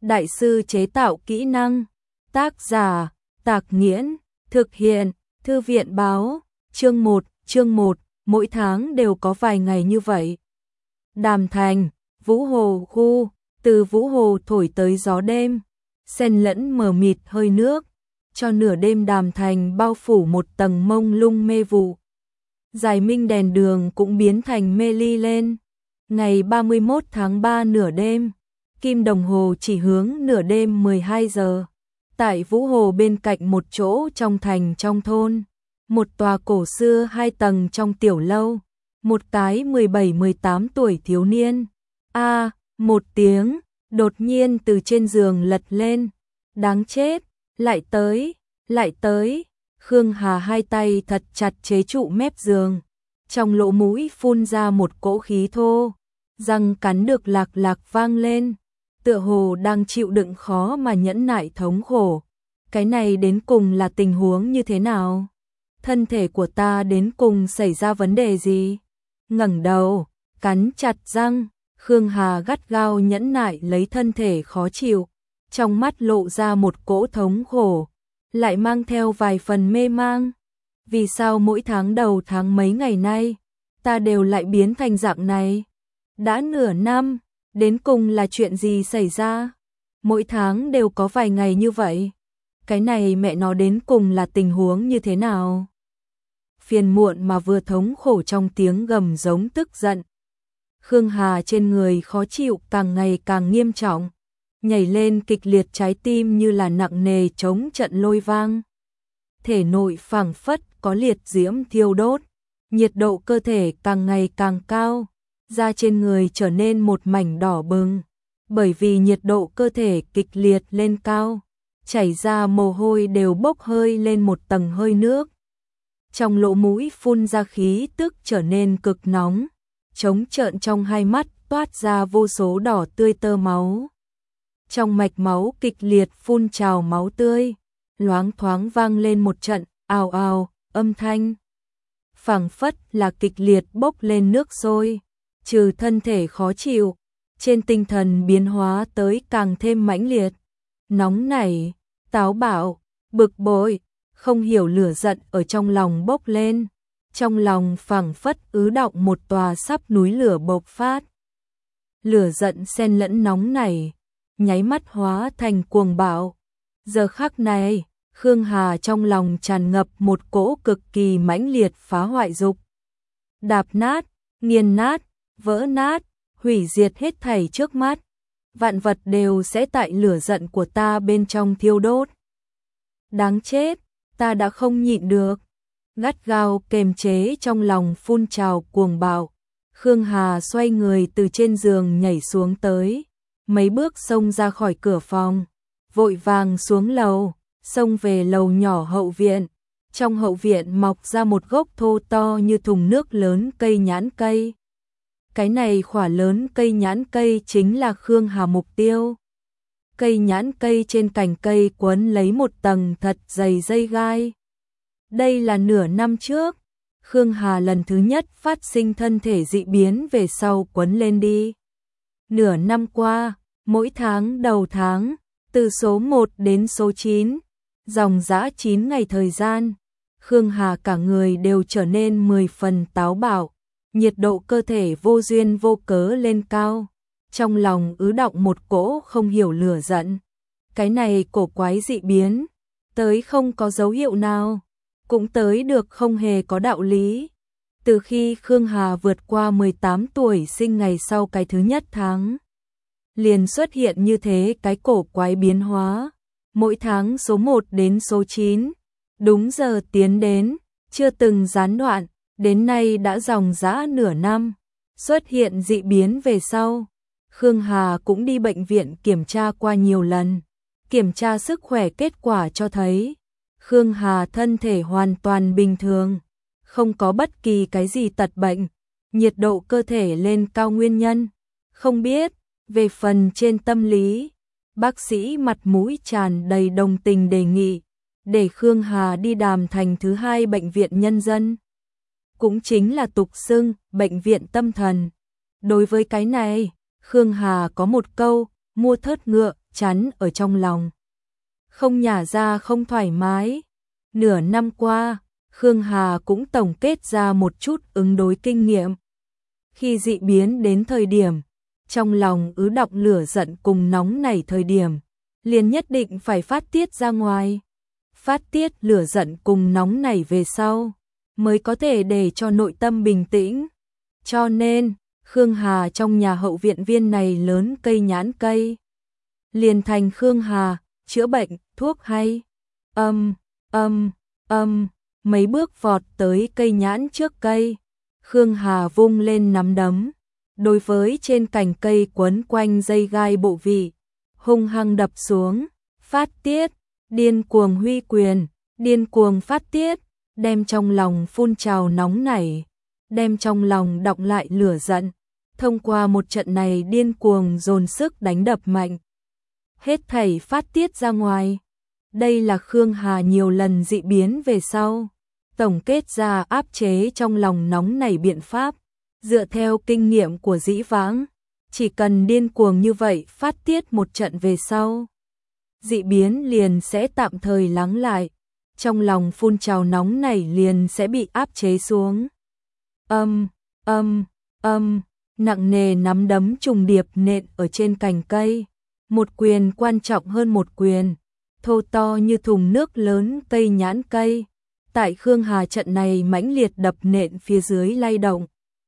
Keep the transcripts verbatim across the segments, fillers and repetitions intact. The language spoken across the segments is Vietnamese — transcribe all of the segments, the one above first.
Đại sư chế tạo kỹ năng. Tác giả, Tạc Nghiễn. Thực hiện, Thư viện báo. Chương một, chương một, mỗi tháng đều có vài ngày như vậy. Đàm Thành, Vũ Hồ khu, từ Vũ Hồ thổi tới gió đêm, xen lẫn mờ mịt hơi nước, cho nửa đêm Đàm Thành bao phủ một tầng mông lung mê vụ. Giải minh đèn đường cũng biến thành mê ly lên. Ngày ba mươi mốt tháng ba nửa đêm, kim đồng hồ chỉ hướng nửa đêm mười hai giờ. Tại Vũ Hồ bên cạnh một chỗ trong thành trong thôn, một tòa cổ xưa hai tầng trong tiểu lâu, một cái mười bảy mười tám tuổi thiếu niên. A, à, một tiếng, đột nhiên từ trên giường lật lên. Đáng chết, lại tới, lại tới. Khương Hà hai tay thật chặt chế trụ mép giường, trong lỗ mũi phun ra một cỗ khí thô, răng cắn được lạc lạc vang lên, tựa hồ đang chịu đựng khó mà nhẫn nại thống khổ. Cái này đến cùng là tình huống như thế nào? Thân thể của ta đến cùng xảy ra vấn đề gì? Ngẩng đầu, cắn chặt răng, Khương Hà gắt gao nhẫn nại lấy thân thể khó chịu, trong mắt lộ ra một cỗ thống khổ, lại mang theo vài phần mê mang. Vì sao mỗi tháng đầu tháng mấy ngày nay, ta đều lại biến thành dạng này? Đã nửa năm, đến cùng là chuyện gì xảy ra? Mỗi tháng đều có vài ngày như vậy. Cái này mẹ nó đến cùng là tình huống như thế nào? Phiền muộn mà vừa thống khổ trong tiếng gầm giống tức giận. Khương Hà trên người khó chịu càng ngày càng nghiêm trọng, nhảy lên kịch liệt, trái tim như là nặng nề chống trận lôi vang. Thể nội phảng phất có liệt diễm thiêu đốt, nhiệt độ cơ thể càng ngày càng cao, da trên người trở nên một mảnh đỏ bừng, bởi vì nhiệt độ cơ thể kịch liệt lên cao, chảy ra mồ hôi đều bốc hơi lên một tầng hơi nước. Trong lỗ mũi phun ra khí tức trở nên cực nóng, trống trợn trong hai mắt toát ra vô số đỏ tươi tơ máu. Trong mạch máu kịch liệt phun trào máu tươi, loáng thoáng vang lên một trận ào ào âm thanh, phảng phất là kịch liệt bốc lên nước sôi. Trừ thân thể khó chịu, trên tinh thần biến hóa tới càng thêm mãnh liệt, nóng nảy, táo bạo, bực bội, không hiểu lửa giận ở trong lòng bốc lên, trong lòng phảng phất ứ đọng một tòa sắp núi lửa bộc phát. Lửa giận xen lẫn nóng nảy, nháy mắt hóa thành cuồng bạo. Giờ khắc này, Khương Hà trong lòng tràn ngập một cỗ cực kỳ mãnh liệt phá hoại dục. Đạp nát, nghiền nát, vỡ nát, hủy diệt hết thảy trước mắt. Vạn vật đều sẽ tại lửa giận của ta bên trong thiêu đốt. Đáng chết, ta đã không nhịn được. Gắt gao kềm chế trong lòng phun trào cuồng bạo, Khương Hà xoay người từ trên giường nhảy xuống tới, mấy bước xông ra khỏi cửa phòng, vội vàng xuống lầu, xông về lầu nhỏ hậu viện. Trong hậu viện mọc ra một gốc thô to như thùng nước lớn cây nhãn cây. Cái này khỏa lớn cây nhãn cây chính là Khương Hà mục tiêu. Cây nhãn cây trên cành cây quấn lấy một tầng thật dày dây gai. Đây là nửa năm trước, Khương Hà lần thứ nhất phát sinh thân thể dị biến về sau quấn lên đi. Nửa năm qua, mỗi tháng đầu tháng, từ số một đến số chín, dòng dã chín ngày thời gian, Khương Hà cả người đều trở nên mười phần táo bạo, nhiệt độ cơ thể vô duyên vô cớ lên cao, trong lòng ứ đọng một cỗ không hiểu lửa giận. Cái này cổ quái dị biến, tới không có dấu hiệu nào, cũng tới được không hề có đạo lý. Từ khi Khương Hà vượt qua mười tám tuổi sinh ngày sau cái thứ nhất tháng, liền xuất hiện như thế cái cổ quái biến hóa. Mỗi tháng số một đến số chín, đúng giờ tiến đến, chưa từng gián đoạn, đến nay đã dòng dã nửa năm. Xuất hiện dị biến về sau, Khương Hà cũng đi bệnh viện kiểm tra qua nhiều lần. Kiểm tra sức khỏe kết quả cho thấy, Khương Hà thân thể hoàn toàn bình thường, không có bất kỳ cái gì tật bệnh, nhiệt độ cơ thể lên cao nguyên nhân, không biết. Về phần trên tâm lý, bác sĩ mặt mũi tràn đầy đồng tình đề nghị, để Khương Hà đi Đàm Thành thứ hai bệnh viện nhân dân. Cũng chính là tục xưng, bệnh viện tâm thần. Đối với cái này, Khương Hà có một câu, mua thớt ngựa, chắn ở trong lòng. Không nhả ra không thoải mái. Nửa năm qua, Khương Hà cũng tổng kết ra một chút ứng đối kinh nghiệm. Khi dị biến đến thời điểm, trong lòng ứ đọng lửa giận cùng nóng nảy thời điểm, liền nhất định phải phát tiết ra ngoài. Phát tiết lửa giận cùng nóng nảy về sau, mới có thể để cho nội tâm bình tĩnh. Cho nên, Khương Hà trong nhà hậu viện viên này lớn cây nhãn cây. Liền thành Khương Hà, chữa bệnh, thuốc hay. Âm, âm, âm, mấy bước vọt tới cây nhãn trước cây. Khương Hà vung lên nắm đấm. Đối với trên cành cây quấn quanh dây gai bộ vị, hung hăng đập xuống, phát tiết, điên cuồng huy quyền, điên cuồng phát tiết, đem trong lòng phun trào nóng nảy, đem trong lòng đọng lại lửa giận, thông qua một trận này điên cuồng dồn sức đánh đập mạnh. Hết thảy phát tiết ra ngoài. Đây là Khương Hà nhiều lần dị biến về sau, tổng kết ra áp chế trong lòng nóng nảy biện pháp. Dựa theo kinh nghiệm của dĩ vãng, chỉ cần điên cuồng như vậy phát tiết một trận về sau, dị biến liền sẽ tạm thời lắng lại, trong lòng phun trào nóng nảy liền sẽ bị áp chế xuống. Âm, âm, âm, nặng nề nắm đấm trùng điệp nện ở trên cành cây, một quyền quan trọng hơn một quyền, thô to như thùng nước lớn cây nhãn cây, tại Khương Hà trận này mãnh liệt đập nện phía dưới lay động.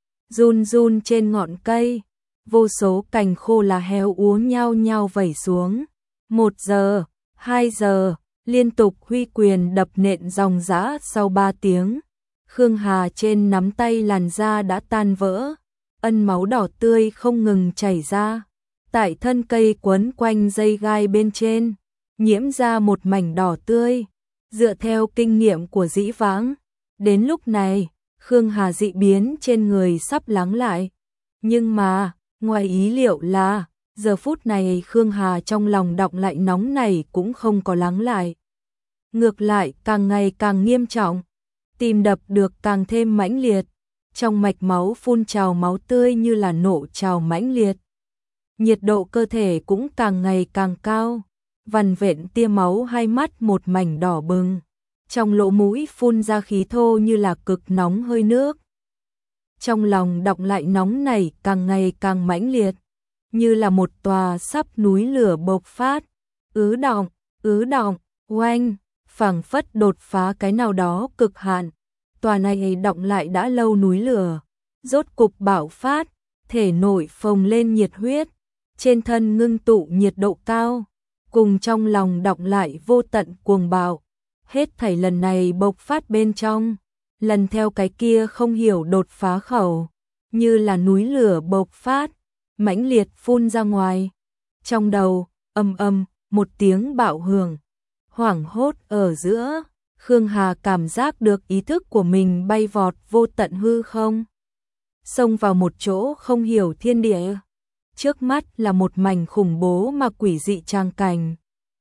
Run run trên ngọn cây, vô số cành khô là heo úa nhau nhau vẩy xuống. Một giờ, hai giờ, liên tục huy quyền đập nện dòng dã sau ba tiếng. Khương Hà trên nắm tay làn da đã tan vỡ, ân máu đỏ tươi không ngừng chảy ra. Tại thân cây quấn quanh dây gai bên trên, nhiễm ra một mảnh đỏ tươi. Dựa theo kinh nghiệm của dĩ vãng, đến lúc này, Khương Hà dị biến trên người sắp lắng lại. Nhưng mà, ngoài ý liệu là, giờ phút này Khương Hà trong lòng đọng lại nóng này cũng không có lắng lại. Ngược lại càng ngày càng nghiêm trọng, tim đập được càng thêm mãnh liệt, trong mạch máu phun trào máu tươi như là nổ trào mãnh liệt. Nhiệt độ cơ thể cũng càng ngày càng cao, vằn vện tia máu hai mắt một mảnh đỏ bừng. Trong lỗ mũi phun ra khí thô như là cực nóng hơi nước. Trong lòng đọng lại nóng này càng ngày càng mãnh liệt, như là một tòa sắp núi lửa bộc phát, ứ đọng, ứ đọng, oanh, phảng phất đột phá cái nào đó cực hạn. Tòa này đọng lại đã lâu núi lửa, rốt cục bạo phát, thể nội phồng lên nhiệt huyết, trên thân ngưng tụ nhiệt độ cao, cùng trong lòng đọng lại vô tận cuồng bạo. Hết thảy lần này bộc phát bên trong, lần theo cái kia không hiểu đột phá khẩu, như là núi lửa bộc phát, mãnh liệt phun ra ngoài. Trong đầu, âm âm, một tiếng bạo hưởng, hoảng hốt ở giữa, Khương Hà cảm giác được ý thức của mình bay vọt vô tận hư không. Xông vào một chỗ không hiểu thiên địa, trước mắt là một mảnh khủng bố mà quỷ dị tràng cảnh.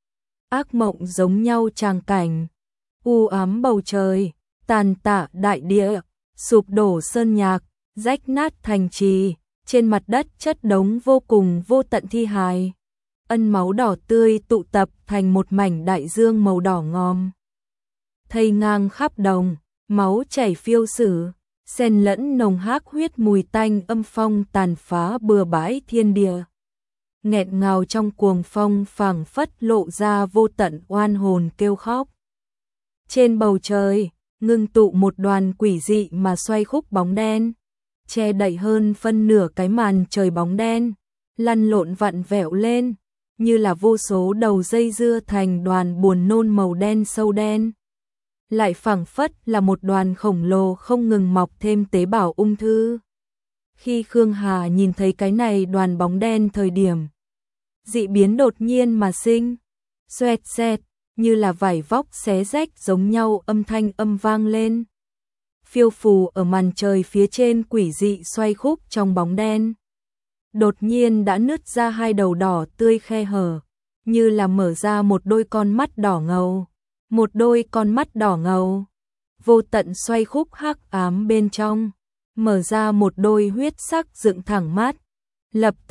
Ác mộng giống nhau tràng cảnh. U ám bầu trời, tàn tạ đại địa, sụp đổ sơn nhạc, rách nát thành trì, trên mặt đất chất đống vô cùng vô tận thi hài. Ân máu đỏ tươi tụ tập thành một mảnh đại dương màu đỏ ngòm. Thây ngang khắp đồng, máu chảy phiêu sử, xen lẫn nồng hắc huyết mùi tanh âm phong tàn phá bừa bãi thiên địa. Nghẹn ngào trong cuồng phong phảng phất lộ ra vô tận oan hồn kêu khóc. Trên bầu trời, ngưng tụ một đoàn quỷ dị mà xoay khúc bóng đen, che đậy hơn phân nửa cái màn trời bóng đen, lăn lộn vặn vẹo lên, như là vô số đầu dây dưa thành đoàn buồn nôn màu đen sâu đen. Lại phảng phất là một đoàn khổng lồ không ngừng mọc thêm tế bào ung thư. Khi Khương Hà nhìn thấy cái này đoàn bóng đen thời điểm, dị biến đột nhiên mà sinh, xoẹt xẹt, như là vải vóc xé rách giống nhau âm thanh âm vang lên. Phiêu phù ở màn trời phía trên quỷ dị xoay khúc trong bóng đen. Đột nhiên đã nứt ra hai đầu đỏ tươi khe hở, như là mở ra một đôi con mắt đỏ ngầu. Một đôi con mắt đỏ ngầu, vô tận xoay khúc hắc ám bên trong, mở ra một đôi huyết sắc dựng thẳng mắt. Lập tức,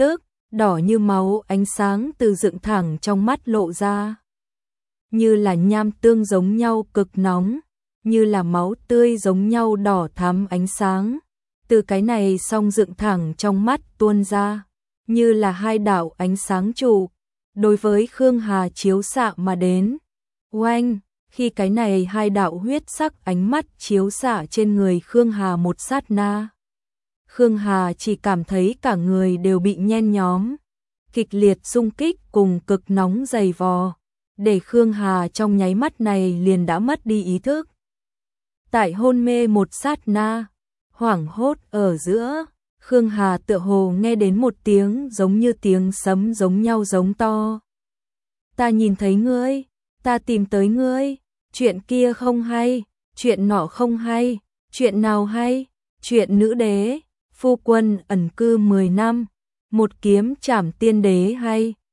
đỏ như máu, ánh sáng từ dựng thẳng trong mắt lộ ra. Như là nham tương giống nhau cực nóng, như là máu tươi giống nhau đỏ thắm ánh sáng. Từ cái này song dựng thẳng trong mắt tuôn ra, như là hai đạo ánh sáng trụ, đối với Khương Hà chiếu xạ mà đến. Oanh, khi cái này hai đạo huyết sắc ánh mắt chiếu xạ trên người Khương Hà một sát na. Khương Hà chỉ cảm thấy cả người đều bị nhen nhóm, kịch liệt xung kích cùng cực nóng dày vò, để Khương Hà trong nháy mắt này liền đã mất đi ý thức. Tại hôn mê một sát na, hoảng hốt ở giữa, Khương Hà tựa hồ nghe đến một tiếng giống như tiếng sấm giống nhau giống to. Ta nhìn thấy ngươi, ta tìm tới ngươi, chuyện kia không hay, chuyện nọ không hay, chuyện nào hay, chuyện nữ đế, phu quân ẩn cư mười năm, một kiếm trảm tiên đế hay.